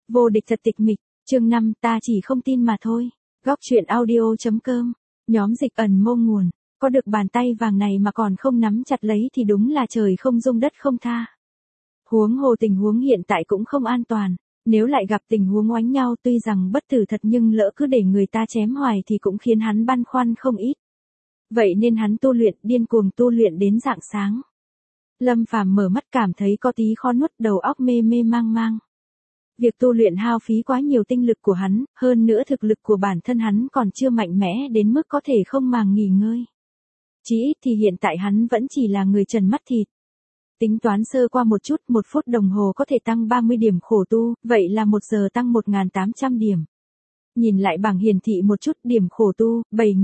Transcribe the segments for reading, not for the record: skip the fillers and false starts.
Vô địch thật tịch mịch, chương 5 ta chỉ không tin mà thôi. Góc truyện audio.com, nhóm Dịch Ẩn Mông Nguồn, có được bàn tay vàng này mà còn không nắm chặt lấy thì đúng là trời không dung đất không tha. Huống hồ tình huống hiện tại cũng không an toàn, nếu lại gặp tình huống oánh nhau tuy rằng bất tử thật nhưng lỡ cứ để người ta chém hoài thì cũng khiến hắn băn khoăn không ít. Vậy nên hắn tu luyện, điên cuồng tu luyện đến rạng sáng. Lâm Phàm mở mắt cảm thấy có tí khó nuốt, đầu óc mê mê mang mang. Việc tu luyện hao phí quá nhiều tinh lực của hắn, hơn nữa thực lực của bản thân hắn còn chưa mạnh mẽ đến mức có thể không màng nghỉ ngơi. Chỉ ít thì hiện tại hắn vẫn chỉ là người trần mắt thịt. Tính toán sơ qua một chút, 1 phút đồng hồ có thể tăng 30 điểm khổ tu, vậy là 1 giờ tăng 1.800 điểm. Nhìn lại bảng hiển thị một chút, điểm khổ tu,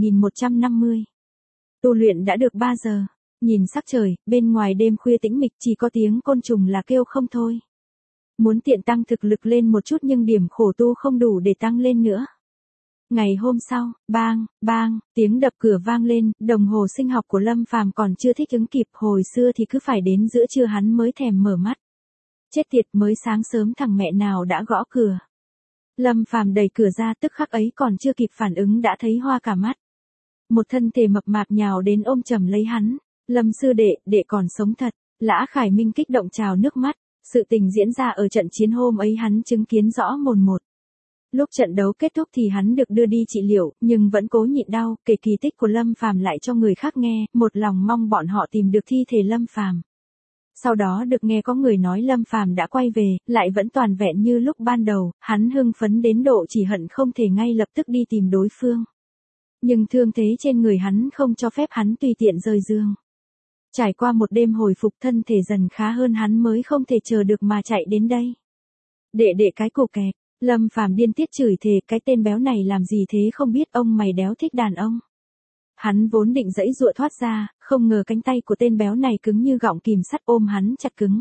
7.150. Tu luyện đã được 3 giờ. Nhìn sắc trời, bên ngoài đêm khuya tĩnh mịch chỉ có tiếng côn trùng là kêu không thôi. Muốn tiện tăng thực lực lên một chút nhưng điểm khổ tu không đủ để tăng lên nữa. Ngày hôm sau, bang, bang, tiếng đập cửa vang lên, đồng hồ sinh học của Lâm Phàm còn chưa thích ứng kịp, hồi xưa thì cứ phải đến giữa trưa hắn mới thèm mở mắt. Chết tiệt, mới sáng sớm thằng mẹ nào đã gõ cửa. Lâm Phàm đẩy cửa ra, tức khắc ấy còn chưa kịp phản ứng đã thấy hoa cả mắt. Một thân thể mập mạp nhào đến ôm chầm lấy hắn. Lâm sư đệ còn sống thật. Lã Khải Minh kích động trào nước mắt. Sự tình diễn ra ở trận chiến hôm ấy hắn chứng kiến rõ mồn một. Lúc trận đấu kết thúc thì hắn được đưa đi trị liệu, nhưng vẫn cố nhịn đau, kể kỳ tích của Lâm Phàm lại cho người khác nghe, một lòng mong bọn họ tìm được thi thể Lâm Phàm. Sau đó được nghe có người nói Lâm Phàm đã quay về, lại vẫn toàn vẹn như lúc ban đầu, hắn hưng phấn đến độ chỉ hận không thể ngay lập tức đi tìm đối phương. Nhưng thương thế trên người hắn không cho phép hắn tùy tiện rời giường. Trải qua một đêm hồi phục, thân thể dần khá hơn, hắn mới không thể chờ được mà chạy đến đây. Đệ cái cục kẹt, Lâm Phàm điên tiết chửi thề, cái tên béo này làm gì thế không biết, ông mày đéo thích đàn ông. Hắn vốn định giãy giụa thoát ra, không ngờ cánh tay của tên béo này cứng như gọng kìm sắt ôm hắn chặt cứng.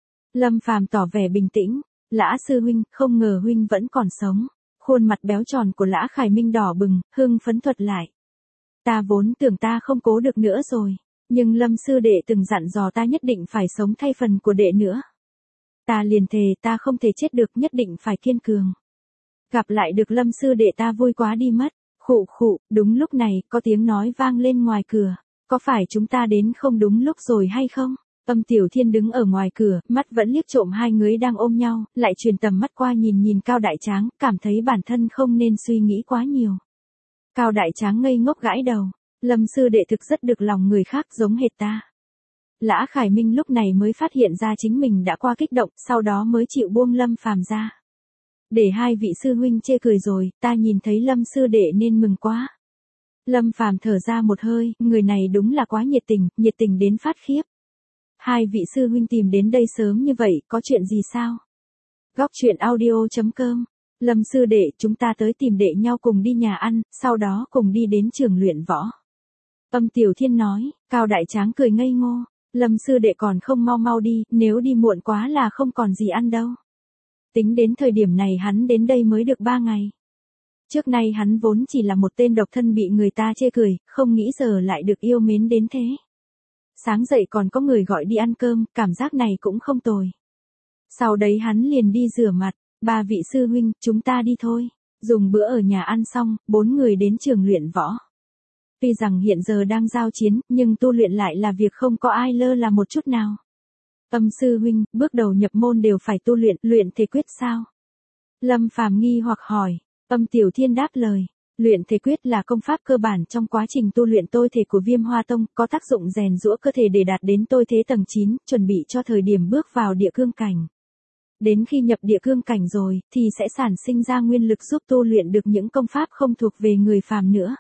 Lâm Phàm tỏ vẻ bình tĩnh, Lã sư huynh, không ngờ huynh vẫn còn sống. Khuôn mặt béo tròn của Lã Khải Minh đỏ bừng, hưng phấn thuật lại. Ta vốn tưởng ta không cố được nữa rồi, nhưng Lâm sư đệ từng dặn dò ta nhất định phải sống thay phần của đệ nữa. Ta liền thề ta không thể chết được, nhất định phải kiên cường. Gặp lại được Lâm sư đệ ta vui quá đi mất. Khụ, đúng lúc này, có tiếng nói vang lên ngoài cửa. Có phải chúng ta đến không đúng lúc rồi hay không? Âm Tiểu Thiên đứng ở ngoài cửa, mắt vẫn liếc trộm hai người đang ôm nhau, lại truyền tầm mắt qua nhìn Cao Đại Tráng, cảm thấy bản thân không nên suy nghĩ quá nhiều. Cao Đại Tráng ngây ngốc gãi đầu. Lâm sư đệ thực rất được lòng người khác, giống hệt ta. Lã Khải Minh lúc này mới phát hiện ra chính mình đã qua kích động, sau đó mới chịu buông Lâm Phàm ra. Để hai vị sư huynh chê cười rồi, ta nhìn thấy Lâm sư đệ nên mừng quá. Lâm Phàm thở ra một hơi, người này đúng là quá nhiệt tình đến phát khiếp. Hai vị sư huynh tìm đến đây sớm như vậy, có chuyện gì sao? Góc truyện audio.com, Lâm sư đệ, chúng ta tới tìm đệ nhau cùng đi nhà ăn, sau đó cùng đi đến trường luyện võ. Âm Tiểu Thiên nói. Cao Đại Tráng cười ngây ngô. Lâm sư đệ còn không mau đi, nếu đi muộn quá là không còn gì ăn đâu. Tính đến thời điểm này hắn đến đây mới được 3 ngày. Trước nay hắn vốn chỉ là một tên độc thân bị người ta chê cười, không nghĩ giờ lại được yêu mến đến thế. Sáng dậy còn có người gọi đi ăn cơm, cảm giác này cũng không tồi. Sau đấy hắn liền đi rửa mặt. 3 vị sư huynh, chúng ta đi thôi. Dùng bữa ở nhà ăn xong, 4 người đến trường luyện võ. Tuy rằng hiện giờ đang giao chiến, nhưng tu luyện lại là việc không có ai lơ là một chút nào. Âm sư huynh, bước đầu nhập môn đều phải tu luyện thể quyết sao? Lâm Phàm nghi hoặc hỏi. Âm Tiểu Thiên đáp lời. Luyện thể quyết là công pháp cơ bản trong quá trình tu luyện tôi thể của Viêm Hoa Tông, có tác dụng rèn giũa cơ thể để đạt đến tôi thế tầng 9, chuẩn bị cho thời điểm bước vào địa cương cảnh. Đến khi nhập địa cương cảnh rồi, thì sẽ sản sinh ra nguyên lực giúp tu luyện được những công pháp không thuộc về người phàm nữa.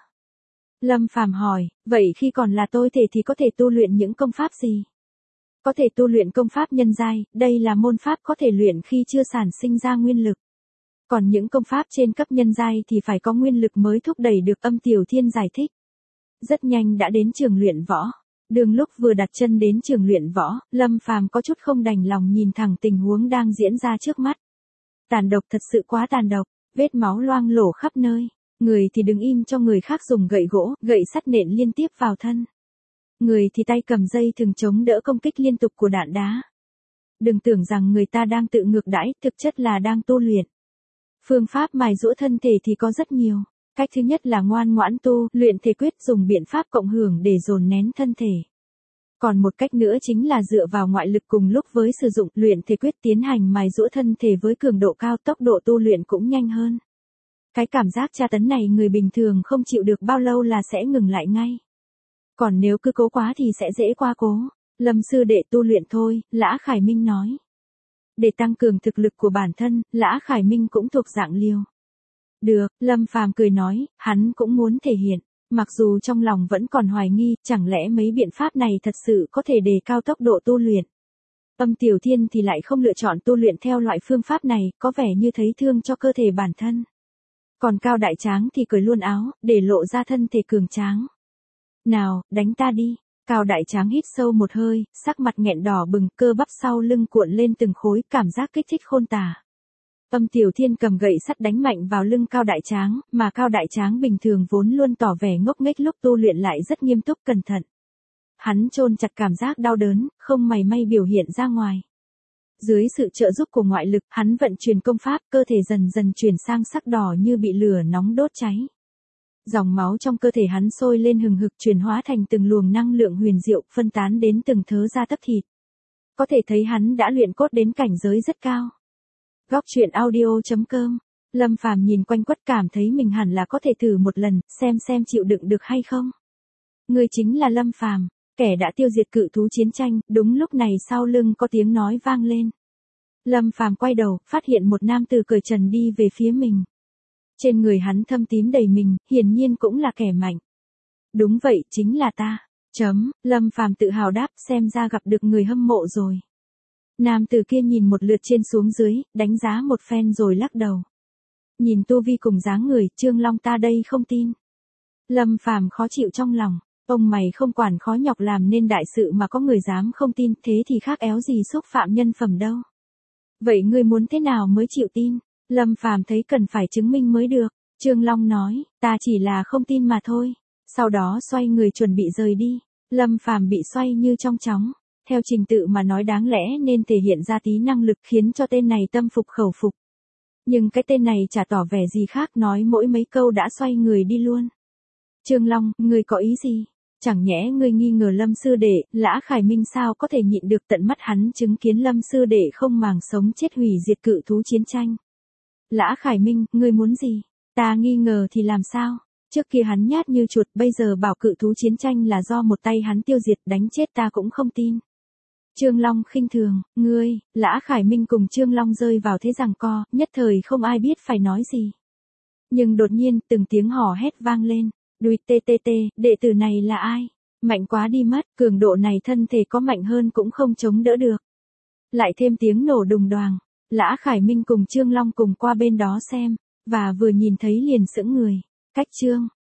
Lâm Phàm hỏi, vậy khi còn là tôi thể thì có thể tu luyện những công pháp gì? Có thể tu luyện công pháp nhân giai, đây là môn pháp có thể luyện khi chưa sản sinh ra nguyên lực. Còn những công pháp trên cấp nhân giai thì phải có nguyên lực mới thúc đẩy được, Âm Tiểu Thiên giải thích. Rất nhanh đã đến trường luyện võ. Đường lúc vừa đặt chân đến trường luyện võ, Lâm Phàm có chút không đành lòng nhìn thẳng tình huống đang diễn ra trước mắt. Tàn độc, thật sự quá tàn độc, vết máu loang lổ khắp nơi. Người thì đứng im cho người khác dùng gậy gỗ, gậy sắt nện liên tiếp vào thân. Người thì tay cầm dây thừng chống đỡ công kích liên tục của đạn đá. Đừng tưởng rằng người ta đang tự ngược đãi, thực chất là đang tu luyện. Phương pháp mài giũa thân thể thì có rất nhiều. Cách thứ nhất là ngoan ngoãn tu, luyện thể quyết dùng biện pháp cộng hưởng để dồn nén thân thể. Còn một cách nữa chính là dựa vào ngoại lực cùng lúc với sử dụng luyện thể quyết tiến hành mài giũa thân thể với cường độ cao, tốc độ tu luyện cũng nhanh hơn. Cái cảm giác tra tấn này người bình thường không chịu được bao lâu là sẽ ngừng lại ngay. Còn nếu cứ cố quá thì sẽ dễ qua cố. Lâm sư đệ tu luyện thôi, Lã Khải Minh nói. Để tăng cường thực lực của bản thân, Lã Khải Minh cũng thuộc dạng liều. Được, Lâm Phàm cười nói, hắn cũng muốn thể hiện. Mặc dù trong lòng vẫn còn hoài nghi, chẳng lẽ mấy biện pháp này thật sự có thể đề cao tốc độ tu luyện. Âm Tiểu Thiên thì lại không lựa chọn tu luyện theo loại phương pháp này, có vẻ như thấy thương cho cơ thể bản thân. Còn Cao Đại Tráng thì cởi luôn áo, để lộ ra thân thể cường tráng. Nào, đánh ta đi. Cao Đại Tráng hít sâu một hơi, sắc mặt nghẹn đỏ bừng, cơ bắp sau lưng cuộn lên từng khối, cảm giác kích thích khôn tả. Âm Tiểu Thiên cầm gậy sắt đánh mạnh vào lưng Cao Đại Tráng, mà Cao Đại Tráng bình thường vốn luôn tỏ vẻ ngốc nghếch lúc tu luyện lại rất nghiêm túc cẩn thận. Hắn chôn chặt cảm giác đau đớn, không mảy may biểu hiện ra ngoài. Dưới sự trợ giúp của ngoại lực, hắn vận chuyển công pháp, cơ thể dần dần chuyển sang sắc đỏ như bị lửa nóng đốt cháy. Dòng máu trong cơ thể hắn sôi lên hừng hực chuyển hóa thành từng luồng năng lượng huyền diệu, phân tán đến từng thớ da tấc thịt. Có thể thấy hắn đã luyện cốt đến cảnh giới rất cao. Góc truyện audio.com. Lâm Phàm nhìn quanh quất cảm thấy mình hẳn là có thể thử một lần, xem chịu đựng được hay không. Người chính là Lâm Phàm, kẻ đã tiêu diệt cự thú chiến tranh. Đúng lúc này sau lưng có tiếng nói vang lên. Lâm Phàm quay đầu, phát hiện một nam tử cởi trần đi về phía mình. Trên người hắn thâm tím đầy mình, hiển nhiên cũng là kẻ mạnh. Đúng vậy, chính là ta. Lâm Phàm tự hào đáp, xem ra gặp được người hâm mộ rồi. Nam tử kia nhìn một lượt trên xuống dưới, đánh giá một phen rồi lắc đầu. Nhìn tu vi cùng dáng người, Trương Long ta đây không tin. Lâm Phàm khó chịu trong lòng, ông mày không quản khó nhọc làm nên đại sự mà có người dám không tin, thế thì khác éo gì xúc phạm nhân phẩm đâu. Vậy ngươi muốn thế nào mới chịu tin? Lâm Phàm thấy cần phải chứng minh mới được. Trương Long nói, ta chỉ là không tin mà thôi. Sau đó xoay người chuẩn bị rời đi. Lâm Phàm bị xoay như trong chóng. Theo trình tự mà nói đáng lẽ nên thể hiện ra tí năng lực khiến cho tên này tâm phục khẩu phục. Nhưng cái tên này chả tỏ vẻ gì khác, nói mỗi mấy câu đã xoay người đi luôn. Trương Long, ngươi có ý gì? Chẳng nhẽ ngươi nghi ngờ Lâm sư đệ? Lã Khải Minh sao có thể nhịn được tận mắt hắn chứng kiến Lâm sư đệ không màng sống chết hủy diệt cự thú chiến tranh. Lã Khải Minh, ngươi muốn gì? Ta nghi ngờ thì làm sao? Trước kia hắn nhát như chuột, bây giờ bảo cự thú chiến tranh là do một tay hắn tiêu diệt, đánh chết ta cũng không tin. Trương Long khinh thường, ngươi. Lã Khải Minh cùng Trương Long rơi vào thế giằng co, nhất thời không ai biết phải nói gì. Nhưng đột nhiên, từng tiếng hò hét vang lên. Đùi tê, đệ tử này là ai? Mạnh quá đi mất, cường độ này thân thể có mạnh hơn cũng không chống đỡ được. Lại thêm tiếng nổ đùng đoàng. Lã Khải Minh cùng Trương Long cùng qua bên đó xem, và vừa nhìn thấy liền sững người. Cách Trương